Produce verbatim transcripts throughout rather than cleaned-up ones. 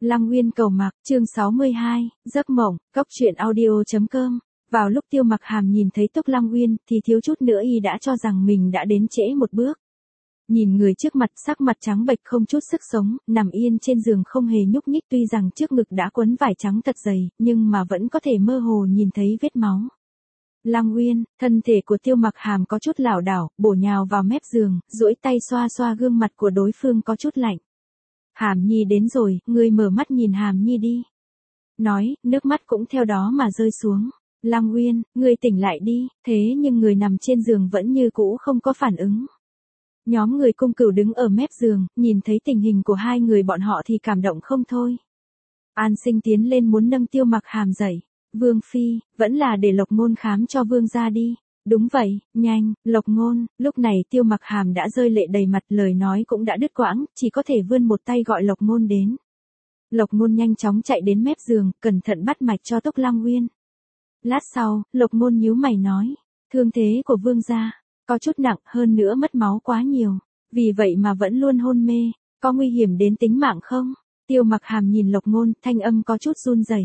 Lăng Uyên cầu mặc, chương sáu mươi hai, giấc mộng, cốc truyện audio.com. Vào lúc Tiêu Mặc Hàm nhìn thấy Túc Lăng Uyên thì thiếu chút nữa y đã cho rằng mình đã đến trễ một bước. Nhìn người trước mặt sắc mặt trắng bệch không chút sức sống, nằm yên trên giường không hề nhúc nhích, tuy rằng trước ngực đã quấn vải trắng thật dày, nhưng mà vẫn có thể mơ hồ nhìn thấy vết máu. Lăng Uyên, thân thể của Tiêu Mặc Hàm có chút lảo đảo, bổ nhào vào mép giường, duỗi tay xoa xoa gương mặt của đối phương có chút lạnh. Hàm Nhi đến rồi, ngươi mở mắt nhìn Hàm Nhi đi. Nói, nước mắt cũng theo đó mà rơi xuống. Lăng Uyên, ngươi tỉnh lại đi, thế nhưng người nằm trên giường vẫn như cũ không có phản ứng. Nhóm người cung cửu đứng ở mép giường, nhìn thấy tình hình của hai người bọn họ thì cảm động không thôi. An Sinh tiến lên muốn nâng Tiêu Mặc Hàm dậy. Vương Phi, vẫn là để Lộc Ngôn khám cho Vương gia đi. Đúng vậy, nhanh, Lộc Ngôn. Lúc này Tiêu Mặc Hàm đã rơi lệ đầy mặt, lời nói cũng đã đứt quãng, chỉ có thể vươn một tay gọi Lộc Ngôn đến. Lộc Ngôn nhanh chóng chạy đến mép giường, cẩn thận bắt mạch cho Túc Lăng Uyên. Lát sau, Lộc Ngôn nhíu mày nói, thương thế của Vương gia có chút nặng, hơn nữa mất máu quá nhiều, vì vậy mà vẫn luôn hôn mê, có nguy hiểm đến tính mạng không? Tiêu Mặc Hàm nhìn Lộc Ngôn, thanh âm có chút run rẩy.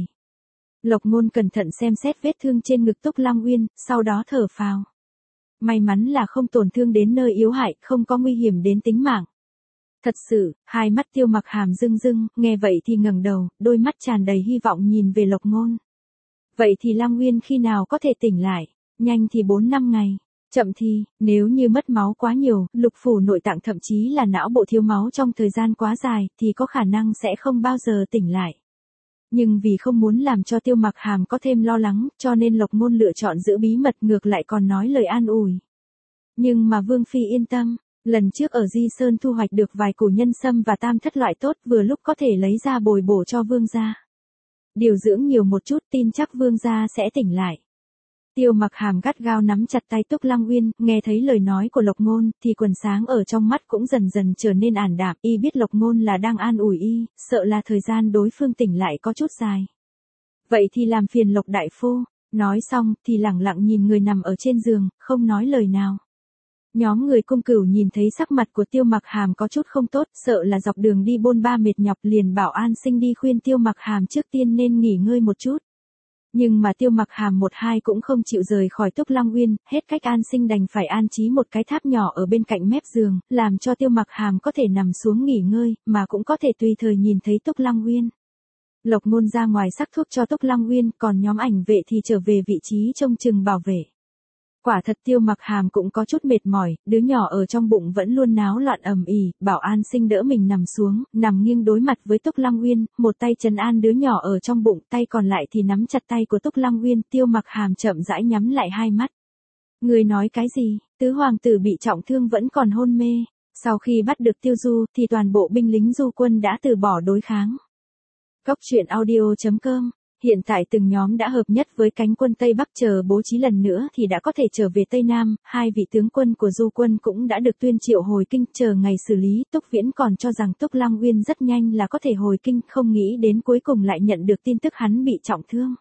Lộc Ngôn cẩn thận xem xét vết thương trên ngực Túc Lăng Uyên, sau đó thở phào. May mắn là không tổn thương đến nơi yếu hại, không có nguy hiểm đến tính mạng. Thật sự, hai mắt Tiêu Mặc Hàm rưng rưng, nghe vậy thì ngẩng đầu, đôi mắt tràn đầy hy vọng nhìn về Lộc Ngôn. Vậy thì Lăng Uyên khi nào có thể tỉnh lại? Nhanh thì bốn năm ngày. Chậm thì, nếu như mất máu quá nhiều, lục phủ nội tạng thậm chí là não bộ thiếu máu trong thời gian quá dài, thì có khả năng sẽ không bao giờ tỉnh lại. Nhưng vì không muốn làm cho Tiêu Mặc Hàm có thêm lo lắng, cho nên Lộc Ngôn lựa chọn giữ bí mật, ngược lại còn nói lời an ủi. Nhưng mà Vương Phi yên tâm, lần trước ở Di Sơn thu hoạch được vài củ nhân sâm và tam thất loại tốt, vừa lúc có thể lấy ra bồi bổ cho Vương gia. Điều dưỡng nhiều một chút, tin chắc Vương gia sẽ tỉnh lại. Tiêu Mặc Hàm gắt gao nắm chặt tay Túc Lăng Uyên, nghe thấy lời nói của Lộc Ngôn, thì quần sáng ở trong mắt cũng dần dần trở nên ảm đạm, y biết Lộc Ngôn là đang an ủi y, sợ là thời gian đối phương tỉnh lại có chút dài. Vậy thì làm phiền Lộc đại phu, nói xong, thì lẳng lặng nhìn người nằm ở trên giường, không nói lời nào. Nhóm người cung cửu nhìn thấy sắc mặt của Tiêu Mặc Hàm có chút không tốt, sợ là dọc đường đi bôn ba mệt nhọc, liền bảo An Sinh đi khuyên Tiêu Mặc Hàm trước tiên nên nghỉ ngơi một chút. Nhưng mà Tiêu Mặc Hàm một hai cũng không chịu rời khỏi Túc Lăng Uyên, hết cách An Sinh đành phải an trí một cái tháp nhỏ ở bên cạnh mép giường, làm cho Tiêu Mặc Hàm có thể nằm xuống nghỉ ngơi, mà cũng có thể tùy thời nhìn thấy Túc Lăng Uyên. Lộc Ngôn ra ngoài sắc thuốc cho Túc Lăng Uyên, còn nhóm ảnh vệ thì trở về vị trí trông chừng bảo vệ. Quả thật Tiêu Mặc Hàm cũng có chút mệt mỏi, đứa nhỏ ở trong bụng vẫn luôn náo loạn ầm ĩ, bảo An Sinh đỡ mình nằm xuống, nằm nghiêng đối mặt với Túc Lăng Uyên, một tay trấn an đứa nhỏ ở trong bụng, tay còn lại thì nắm chặt tay của Túc Lăng Uyên. Tiêu Mặc Hàm chậm rãi nhắm lại hai mắt. Người nói cái gì? Tứ hoàng tử bị trọng thương vẫn còn hôn mê. Sau khi bắt được Tiêu Du thì toàn bộ binh lính Du quân đã từ bỏ đối kháng. Cốc truyện audio.com. Hiện tại từng nhóm đã hợp nhất với cánh quân Tây Bắc, chờ bố trí lần nữa thì đã có thể trở về Tây Nam, hai vị tướng quân của Du quân cũng đã được tuyên triệu hồi kinh, chờ ngày xử lý. Túc Viễn còn cho rằng Túc Lăng Uyên rất nhanh là có thể hồi kinh, không nghĩ đến cuối cùng lại nhận được tin tức hắn bị trọng thương.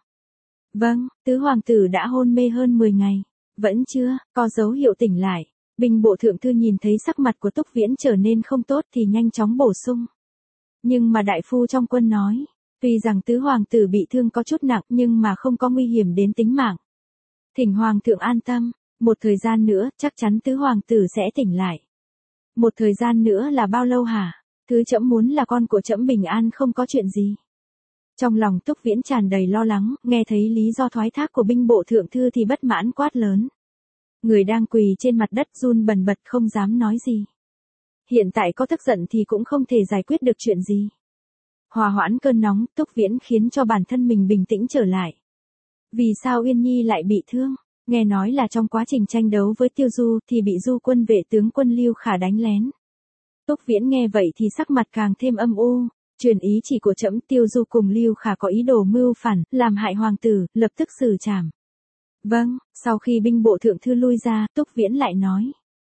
Vâng, tứ hoàng tử đã hôn mê hơn mười ngày, vẫn chưa có dấu hiệu tỉnh lại. Binh bộ thượng thư nhìn thấy sắc mặt của Túc Viễn trở nên không tốt thì nhanh chóng bổ sung. Nhưng mà đại phu trong quân nói, tuy rằng tứ hoàng tử bị thương có chút nặng nhưng mà không có nguy hiểm đến tính mạng. Thỉnh hoàng thượng an tâm, một thời gian nữa chắc chắn tứ hoàng tử sẽ tỉnh lại. Một thời gian nữa là bao lâu hả? Thứ trẫm muốn là con của trẫm bình an không có chuyện gì. Trong lòng Túc Viễn tràn đầy lo lắng, nghe thấy lý do thoái thác của binh bộ thượng thư thì bất mãn quát lớn. Người đang quỳ trên mặt đất run bần bật không dám nói gì. Hiện tại có tức giận thì cũng không thể giải quyết được chuyện gì. Hòa hoãn cơn nóng, Túc Viễn khiến cho bản thân mình bình tĩnh trở lại. Vì sao Uyên Nhi lại bị thương? Nghe nói là trong quá trình tranh đấu với Tiêu Du thì bị Du quân vệ tướng quân Lưu Khả đánh lén. Túc Viễn nghe vậy thì sắc mặt càng thêm âm u, truyền ý chỉ của trẫm, Tiêu Du cùng Lưu Khả có ý đồ mưu phản, làm hại hoàng tử, lập tức xử trảm. Vâng, sau khi binh bộ thượng thư lui ra, Túc Viễn lại nói.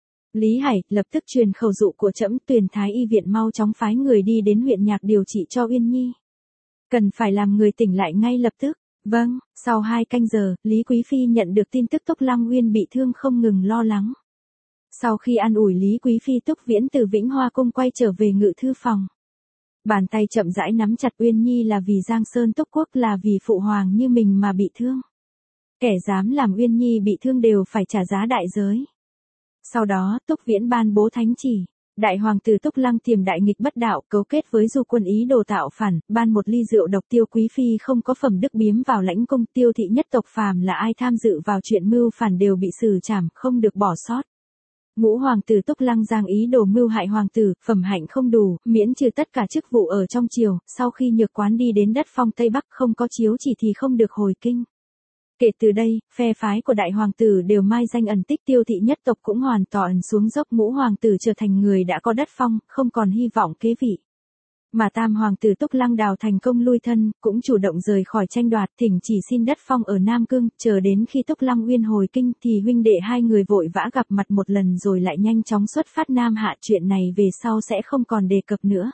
Lý Hải, lập tức truyền khẩu dụ của trẫm, Tuyền Thái y viện mau chóng phái người đi đến huyện Nhạc điều trị cho Uyên Nhi. Cần phải làm người tỉnh lại ngay lập tức. Vâng, sau hai canh giờ, Lý Quý Phi nhận được tin tức Túc Lăng Uyên bị thương không ngừng lo lắng. Sau khi an ủi Lý Quý Phi, Túc Viễn từ Vĩnh Hoa cung quay trở về ngự thư phòng. Bàn tay chậm rãi nắm chặt Uyên Nhi là vì Giang Sơn Túc Quốc, là vì phụ hoàng như mình mà bị thương. Kẻ dám làm Uyên Nhi bị thương đều phải trả giá đại giới. Sau đó Túc Viễn ban bố thánh chỉ. Đại hoàng tử Túc Lăng tiềm đại nghịch bất đạo, cấu kết với Du quân ý đồ tạo phản, ban một ly rượu độc Tiêu quý phi không có phẩm đức biếm vào lãnh cung. Tiêu thị nhất tộc phàm là ai tham dự vào chuyện mưu phản đều bị xử trảm, không được bỏ sót. Ngũ hoàng tử Túc Lăng giang ý đồ mưu hại hoàng tử, phẩm hạnh không đủ, miễn trừ tất cả chức vụ ở trong triều, sau khi Nhược Quán đi đến đất Phong Tây Bắc không có chiếu chỉ thì không được hồi kinh. Kể từ đây, phe phái của đại hoàng tử đều mai danh ẩn tích, Tiêu thị nhất tộc cũng hoàn toàn xuống dốc, ngũ hoàng tử trở thành người đã có đất phong, không còn hy vọng kế vị. Mà tam hoàng tử Túc Lăng đào thành công lui thân, cũng chủ động rời khỏi tranh đoạt, thỉnh chỉ xin đất phong ở Nam Cương, chờ đến khi Túc Lăng Uyên hồi kinh thì huynh đệ hai người vội vã gặp mặt một lần rồi lại nhanh chóng xuất phát Nam Hạ, chuyện này về sau sẽ không còn đề cập nữa.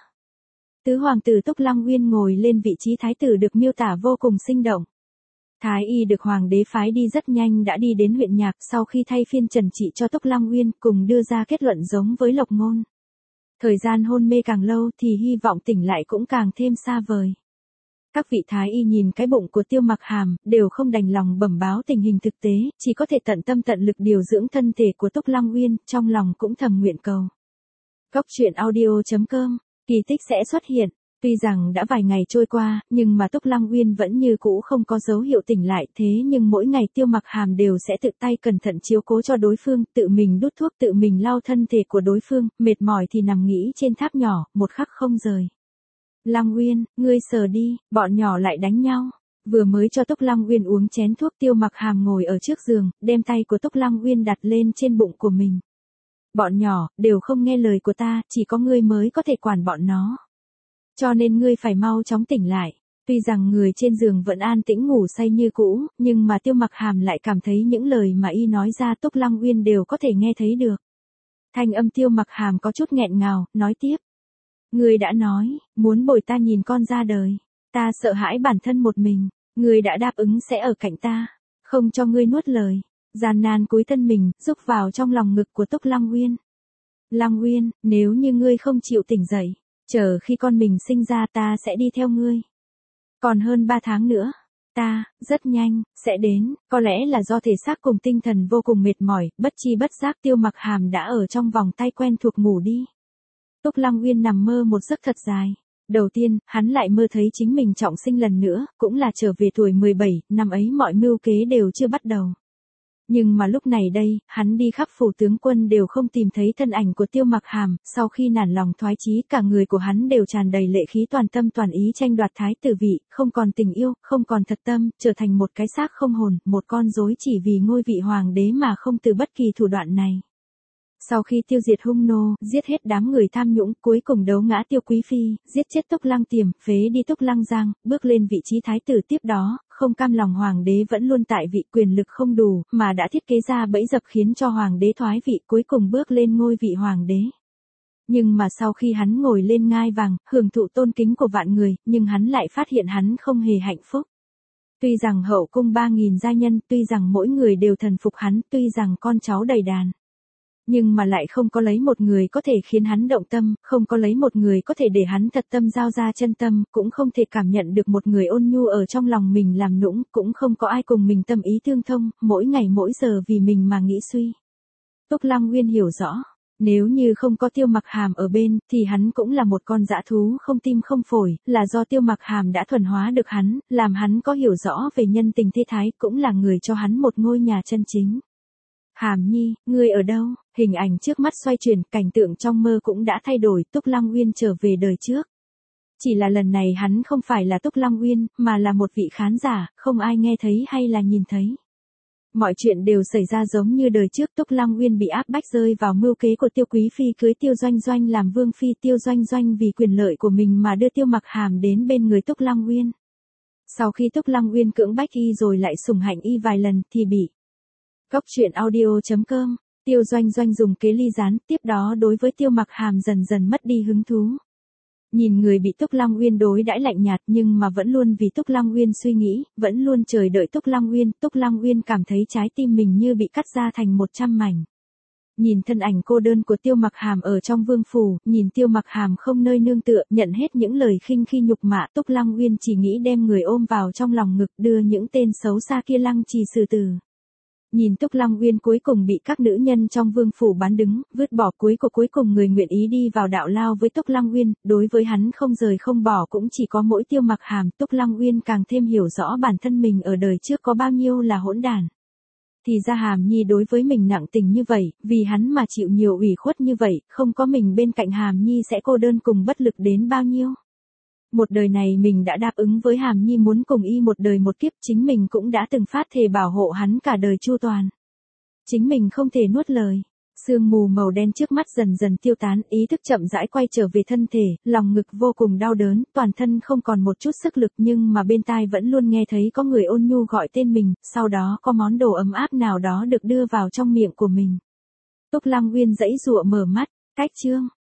Tứ hoàng tử Túc Lăng Uyên ngồi lên vị trí thái tử được miêu tả vô cùng sinh động. Thái y được hoàng đế phái đi rất nhanh đã đi đến huyện Nhạc, sau khi thay phiên trần trị cho Túc Lăng Uyên, cùng đưa ra kết luận giống với Lộc Ngôn. Thời gian hôn mê càng lâu thì hy vọng tỉnh lại cũng càng thêm xa vời. Các vị thái y nhìn cái bụng của Tiêu Mặc Hàm, đều không đành lòng bẩm báo tình hình thực tế, chỉ có thể tận tâm tận lực điều dưỡng thân thể của Túc Lăng Uyên, trong lòng cũng thầm nguyện cầu. Cốc truyện audio chấm com, kỳ tích sẽ xuất hiện. Tuy rằng đã vài ngày trôi qua, nhưng mà Túc Lăng Uyên vẫn như cũ không có dấu hiệu tỉnh lại, thế nhưng mỗi ngày Tiêu Mặc Hàm đều sẽ tự tay cẩn thận chiếu cố cho đối phương, tự mình đút thuốc, tự mình lau thân thể của đối phương, mệt mỏi thì nằm nghỉ trên tháp nhỏ, một khắc không rời. Lăng Uyên, ngươi sờ đi, bọn nhỏ lại đánh nhau. Vừa mới cho Túc Lăng Uyên uống chén thuốc, Tiêu Mặc Hàm ngồi ở trước giường, đem tay của Túc Lăng Uyên đặt lên trên bụng của mình. Bọn nhỏ, đều không nghe lời của ta, chỉ có ngươi mới có thể quản bọn nó. Cho nên ngươi phải mau chóng tỉnh lại. Tuy rằng người trên giường vẫn an tĩnh ngủ say như cũ, nhưng mà Tiêu Mặc Hàm lại cảm thấy những lời mà y nói ra Túc Lăng Uyên đều có thể nghe thấy được. Thanh âm Tiêu Mặc Hàm có chút nghẹn ngào, nói tiếp. Ngươi đã nói, muốn bồi ta nhìn con ra đời. Ta sợ hãi bản thân một mình. Ngươi đã đáp ứng sẽ ở cạnh ta. Không cho ngươi nuốt lời. Gian nan cúi thân mình, rúc vào trong lòng ngực của Túc Lăng Uyên. Lăng Uyên, nếu như ngươi không chịu tỉnh dậy, chờ khi con mình sinh ra ta sẽ đi theo ngươi. Còn hơn ba tháng nữa, ta, rất nhanh, sẽ đến, có lẽ là do thể xác cùng tinh thần vô cùng mệt mỏi, bất chi bất giác Tiêu Mặc Hàm đã ở trong vòng tay quen thuộc ngủ đi. Túc Lăng Uyên nằm mơ một giấc thật dài. Đầu tiên, hắn lại mơ thấy chính mình trọng sinh lần nữa, cũng là trở về tuổi mười bảy, năm ấy mọi mưu kế đều chưa bắt đầu. Nhưng mà lúc này đây, hắn đi khắp phủ tướng quân đều không tìm thấy thân ảnh của Tiêu Mặc Hàm, sau khi nản lòng thoái chí cả người của hắn đều tràn đầy lệ khí, toàn tâm toàn ý tranh đoạt thái tử vị, không còn tình yêu, không còn thật tâm, trở thành một cái xác không hồn, một con rối chỉ vì ngôi vị hoàng đế mà không từ bất kỳ thủ đoạn này. Sau khi tiêu diệt hung nô, giết hết đám người tham nhũng, cuối cùng đấu ngã Tiêu quý phi, giết chết Túc Lăng Tiềm, phế đi Túc Lăng Giang, bước lên vị trí thái tử, tiếp đó, không cam lòng hoàng đế vẫn luôn tại vị, quyền lực không đủ, mà đã thiết kế ra bẫy dập khiến cho hoàng đế thoái vị, cuối cùng bước lên ngôi vị hoàng đế. Nhưng mà sau khi hắn ngồi lên ngai vàng, hưởng thụ tôn kính của vạn người, nhưng hắn lại phát hiện hắn không hề hạnh phúc. Tuy rằng hậu cung ba nghìn gia nhân, tuy rằng mỗi người đều thần phục hắn, tuy rằng con cháu đầy đàn, nhưng mà lại không có lấy một người có thể khiến hắn động tâm, không có lấy một người có thể để hắn thật tâm giao ra chân tâm, cũng không thể cảm nhận được một người ôn nhu ở trong lòng mình làm nũng, cũng không có ai cùng mình tâm ý tương thông, mỗi ngày mỗi giờ vì mình mà nghĩ suy. Túc Lăng Uyên hiểu rõ, nếu như không có Tiêu Mặc Hàm ở bên, thì hắn cũng là một con dã thú không tim không phổi, là do Tiêu Mặc Hàm đã thuần hóa được hắn, làm hắn có hiểu rõ về nhân tình thế thái, cũng là người cho hắn một ngôi nhà chân chính. Hàm Nhi, ngươi ở đâu? Hình ảnh trước mắt xoay chuyển, cảnh tượng trong mơ cũng đã thay đổi, Túc Lăng Uyên trở về đời trước. Chỉ là lần này hắn không phải là Túc Lăng Uyên, mà là một vị khán giả, không ai nghe thấy hay là nhìn thấy. Mọi chuyện đều xảy ra giống như đời trước, Túc Lăng Uyên bị áp bách rơi vào mưu kế của Tiêu quý phi cưới Tiêu Doanh Doanh làm vương phi, Tiêu Doanh Doanh vì quyền lợi của mình mà đưa Tiêu Mặc Hàm đến bên người Túc Lăng Uyên. Sau khi Túc Lăng Uyên cưỡng bách y rồi lại sủng hạnh y vài lần thì bị. Cốc truyện audio chấm com, Tiêu Doanh Doanh dùng kế ly gián, tiếp đó đối với Tiêu Mặc Hàm dần dần mất đi hứng thú. Nhìn người bị Túc Lăng Uyên đối đãi lạnh nhạt nhưng mà vẫn luôn vì Túc Lăng Uyên suy nghĩ, vẫn luôn chờ đợi Túc Lăng Uyên, Túc Lăng Uyên cảm thấy trái tim mình như bị cắt ra thành một trăm mảnh. Nhìn thân ảnh cô đơn của Tiêu Mặc Hàm ở trong vương phủ, nhìn Tiêu Mặc Hàm không nơi nương tựa, nhận hết những lời khinh khi nhục mạ, Túc Lăng Uyên chỉ nghĩ đem người ôm vào trong lòng ngực, đưa những tên xấu xa kia lăng trì xử tử. Nhìn Túc Lăng Uyên cuối cùng bị các nữ nhân trong vương phủ bán đứng, vứt bỏ, cuối cùng cuối cùng người nguyện ý đi vào đạo lao với Túc Lăng Uyên, đối với hắn không rời không bỏ cũng chỉ có mỗi Tiêu Mặc Hàm. Túc Lăng Uyên càng thêm hiểu rõ bản thân mình ở đời trước có bao nhiêu là hỗn đản. Thì ra Hàm Nhi đối với mình nặng tình như vậy, vì hắn mà chịu nhiều ủy khuất như vậy, không có mình bên cạnh Hàm Nhi sẽ cô đơn cùng bất lực đến bao nhiêu. Một đời này mình đã đáp ứng với Hàm Nhi muốn cùng y một đời một kiếp, chính mình cũng đã từng phát thề bảo hộ hắn cả đời chu toàn. Chính mình không thể nuốt lời. Sương mù màu đen trước mắt dần dần tiêu tán, ý thức chậm rãi quay trở về thân thể, lòng ngực vô cùng đau đớn, toàn thân không còn một chút sức lực nhưng mà bên tai vẫn luôn nghe thấy có người ôn nhu gọi tên mình, sau đó có món đồ ấm áp nào đó được đưa vào trong miệng của mình. Túc Lăng Uyên giãy giụa mở mắt, cách chương.